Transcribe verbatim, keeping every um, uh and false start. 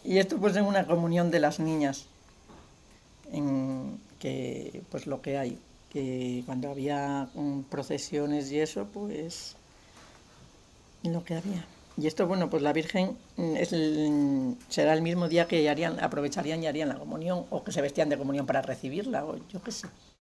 Y esto pues en una comunión de las niñas, en que pues lo que hay, que cuando había mm, procesiones y eso, pues lo que había. Y esto, bueno, pues la Virgen mm, es el- será el mismo día que harían, aprovecharían y harían la comunión, o que se vestían de comunión para recibirla, o yo qué sé.